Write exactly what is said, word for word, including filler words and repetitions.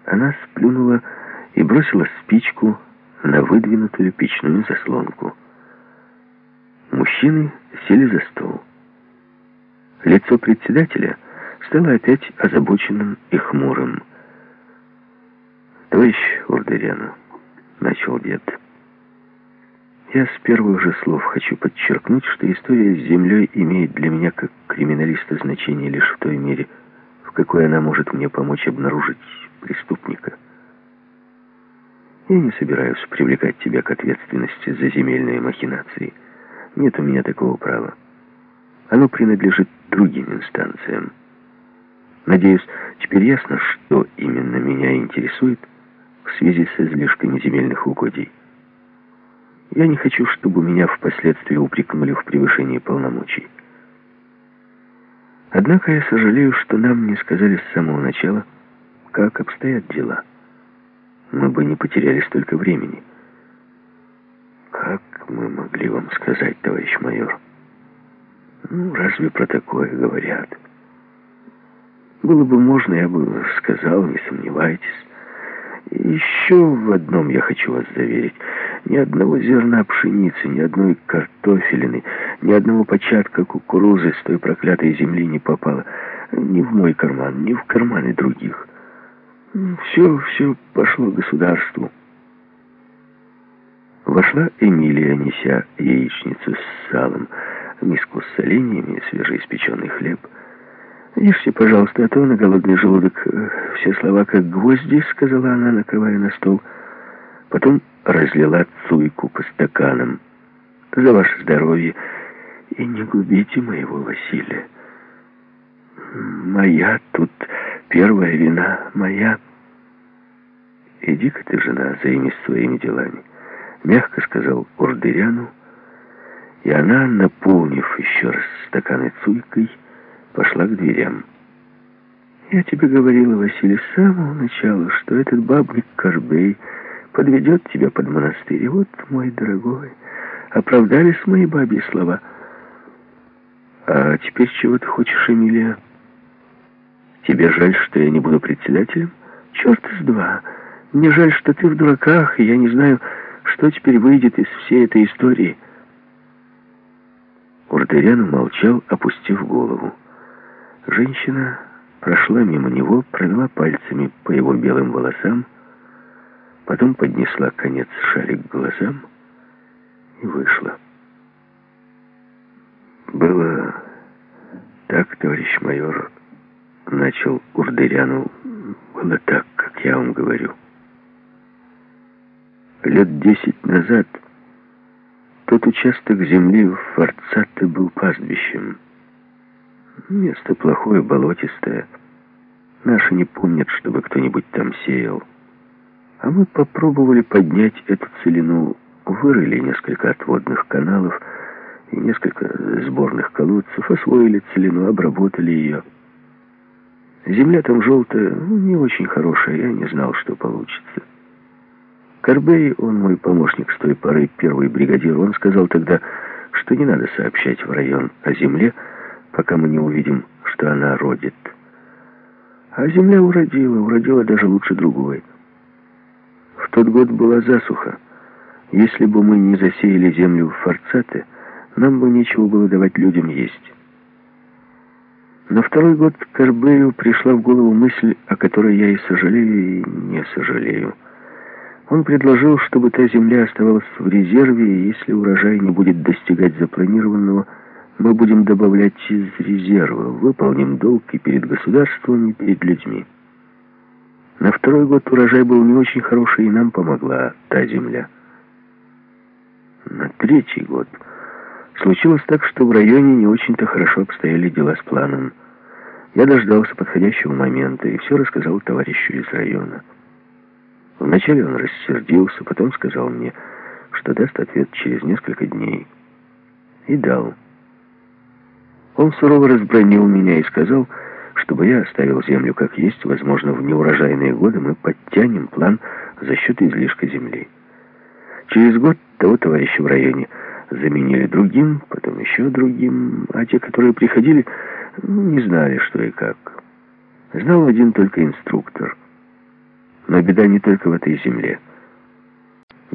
Она сплюнула и бросила спичку на выдвинутую печную заслонку. Мужчины сели за стол. Лицо председателя стало опять озабоченным и хмурым. «Товарищ Урдеряну», — начал дед, — «я с первых же слов хочу подчеркнуть, что история с землей имеет для меня как криминалиста значение лишь в той мере, в какой она может мне помочь обнаружить преступника. Я не собираюсь привлекать тебя к ответственности за земельные махинации. Нет у меня такого права. Оно принадлежит другим инстанциям. Надеюсь, теперь ясно, что именно меня интересует в связи с излишками земельных угодий. Я не хочу, чтобы меня впоследствии упрекнули в превышении полномочий. Однако я сожалею, что нам не сказали с самого начала, как обстоят дела. Мы бы не потеряли столько времени». «Как мы могли вам сказать, товарищ майор? Ну, разве про такое говорят? Было бы можно, я бы сказал, не сомневайтесь. И еще в одном я хочу вас заверить. Ни одного зерна пшеницы, ни одной картофелины, ни одного початка кукурузы с той проклятой земли не попало ни в мой карман, ни в карманы других. Все, все пошло государству». Вошла Эмилия, неся яичницу с салом, миску с соленьями, свежеиспеченный хлеб. «Ешьте, пожалуйста, а то на голодный желудок все слова как гвозди», — сказала она, накрывая на стол. Потом разлила цуйку по стаканам. «За ваше здоровье. И не губите моего Василия. Моя тут первая вина, моя». «Иди-ка ты, жена, займись своими делами», — мягко сказал Урдеряну, и она, наполнив еще раз стаканы цуйкой, пошла к дверям. «Я тебе говорила, Василий, с самого начала, что этот бабник Карбей подведет тебя под монастырь. И вот, мой дорогой, оправдались мои бабьи слова. А теперь чего ты хочешь, Эмилия? Тебе жаль, что я не буду председателем? Черт с два. Мне жаль, что ты в дураках, и я не знаю, что теперь выйдет из всей этой истории». Урдеряну молчал, опустив голову. Женщина прошла мимо него, провела пальцами по его белым волосам, потом поднесла конец шали к глазам и вышла. «Было так, товарищ майор», — начал Урдеряну, — «было так, как я вам говорю. Лет десять назад тот участок земли в Форцате был пастбищем. Место плохое, болотистое. Наши не помнят, чтобы кто-нибудь там сеял. А мы попробовали поднять эту целину, вырыли несколько отводных каналов и несколько сборных колодцев, освоили целину, обработали ее. Земля там желтая, ну, не очень хорошая, я не знал, что получится. Карбей, он мой помощник с той поры, первый бригадир, он сказал тогда, что не надо сообщать в район о земле, пока мы не увидим, что она родит. А земля уродила, уродила даже лучше другой. В тот год была засуха. Если бы мы не засеяли землю в Форцате, нам бы нечего было давать людям есть. На второй год Карбею пришла в голову мысль, о которой я и сожалею, и не сожалею. Он предложил, чтобы та земля оставалась в резерве, и если урожай не будет достигать запланированного, мы будем добавлять из резерва, выполним долг и перед государством, и перед людьми. На второй год урожай был не очень хороший, и нам помогла та земля. На третий год случилось так, что в районе не очень-то хорошо обстояли дела с планом. Я дождался подходящего момента и все рассказал товарищу из района. Вначале он рассердился, потом сказал мне, что даст ответ через несколько дней. И дал. Он сурово разбранил меня и сказал, чтобы я оставил землю как есть. Возможно, в неурожайные годы мы подтянем план за счет излишка земли. Через год того товарища в районе заменили другим, потом еще другим, а те, которые приходили, не знали, что и как. Знал один только инструктор. Но беда не только в этой земле.